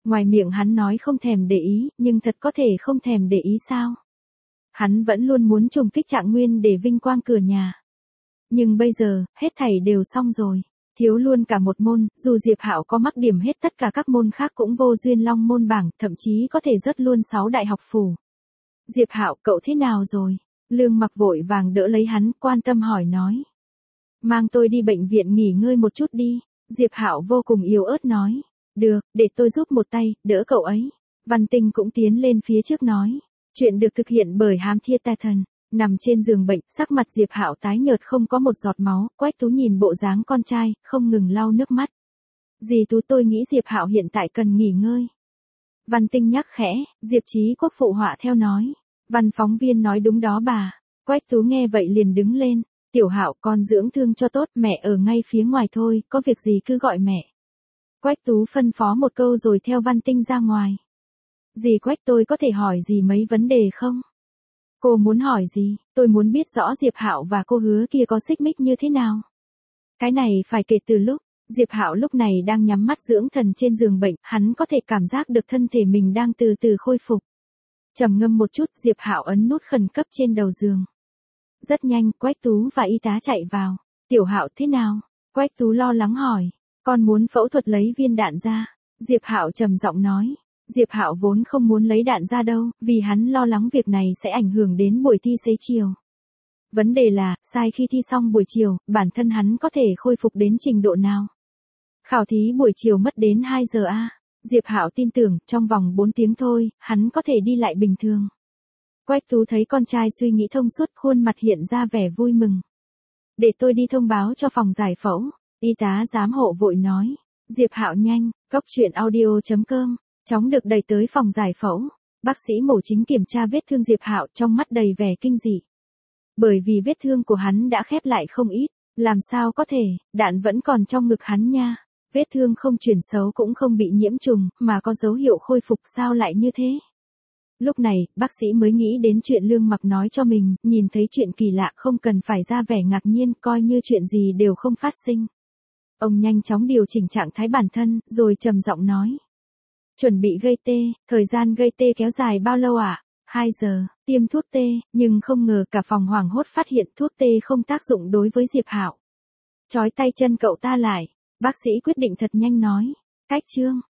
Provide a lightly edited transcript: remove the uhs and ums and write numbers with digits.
Ngoài miệng hắn nói không thèm để ý, nhưng thật có thể không thèm để ý sao? Hắn vẫn luôn muốn trùng kích Trạng Nguyên để vinh quang cửa nhà. Nhưng bây giờ, hết thảy đều xong rồi. Thiếu luôn cả một môn, dù Diệp Hạo có mắc điểm hết tất cả các môn khác cũng vô duyên long môn bảng, thậm chí có thể rớt luôn 6 đại học phủ. Diệp Hạo, cậu thế nào rồi? Lương Mặc vội vàng đỡ lấy hắn, quan tâm hỏi nói. Mang tôi đi bệnh viện nghỉ ngơi một chút đi. Diệp Hạo vô cùng yếu ớt nói. Được, để tôi giúp một tay, đỡ cậu ấy. Văn Tinh cũng tiến lên phía trước nói. Chuyện được thực hiện bởi Hám Thiên Tà Thần. Nằm trên giường bệnh, sắc mặt Diệp Hạo tái nhợt không có một giọt máu, Quách Tú nhìn bộ dáng con trai, không ngừng lau nước mắt. Dì Tú, tôi nghĩ Diệp Hạo hiện tại cần nghỉ ngơi. Văn Tinh nhắc khẽ, Diệp Chí Quốc phụ họa theo nói. Văn phóng viên nói đúng đó bà. Quách Tú nghe vậy liền đứng lên. Tiểu Hạo, con dưỡng thương cho tốt, mẹ ở ngay phía ngoài thôi, có việc gì cứ gọi mẹ. Quách Tú phân phó một câu rồi theo Văn Tinh ra ngoài. Dì Quách, tôi có thể hỏi dì mấy vấn đề không? Cô muốn hỏi gì? Tôi muốn biết rõ Diệp Hạo và cô Hứa kia có xích mích như thế nào. Cái này phải kể từ lúc Diệp Hạo lúc này đang nhắm mắt dưỡng thần trên giường bệnh, hắn có thể cảm giác được thân thể mình đang từ từ khôi phục. Trầm ngâm một chút, Diệp Hạo ấn nút khẩn cấp trên đầu giường. Rất nhanh, Quách Tú và y tá chạy vào. Tiểu Hạo thế nào? Quách Tú lo lắng hỏi. Con muốn phẫu thuật lấy viên đạn ra. Diệp Hạo trầm giọng nói. Diệp Hạo vốn không muốn lấy đạn ra đâu, vì hắn lo lắng việc này sẽ ảnh hưởng đến buổi thi xế chiều. Vấn đề là, sai khi thi xong buổi chiều, bản thân hắn có thể khôi phục đến trình độ nào? Khảo thí buổi chiều mất đến 2 giờ a. Diệp Hạo tin tưởng, trong vòng 4 tiếng thôi, hắn có thể đi lại bình thường. Quách Tú thấy con trai suy nghĩ thông suốt, khuôn mặt hiện ra vẻ vui mừng. Để tôi đi thông báo cho phòng giải phẫu. Y tá giám hộ vội nói. Diệp Hạo nhanh, coctruyện.audio.com. Chóng được đẩy tới phòng giải phẫu. Bác sĩ mổ chính kiểm tra vết thương Diệp Hạo trong mắt đầy vẻ kinh dị. Bởi vì vết thương của hắn đã khép lại không ít, làm sao có thể, đạn vẫn còn trong ngực hắn nha. Vết thương không chuyển xấu cũng không bị nhiễm trùng, mà có dấu hiệu khôi phục, sao lại như thế? Lúc này, bác sĩ mới nghĩ đến chuyện Lương Mặc nói cho mình, nhìn thấy chuyện kỳ lạ không cần phải ra vẻ ngạc nhiên, coi như chuyện gì đều không phát sinh. Ông nhanh chóng điều chỉnh trạng thái bản thân, rồi trầm giọng nói. Chuẩn bị gây tê, thời gian gây tê kéo dài bao lâu ạ? 2 giờ, tiêm thuốc tê, nhưng không ngờ cả phòng hoảng hốt phát hiện thuốc tê không tác dụng đối với Diệp Hạo. Trói tay chân cậu ta lại, bác sĩ quyết định thật nhanh nói. Cách chương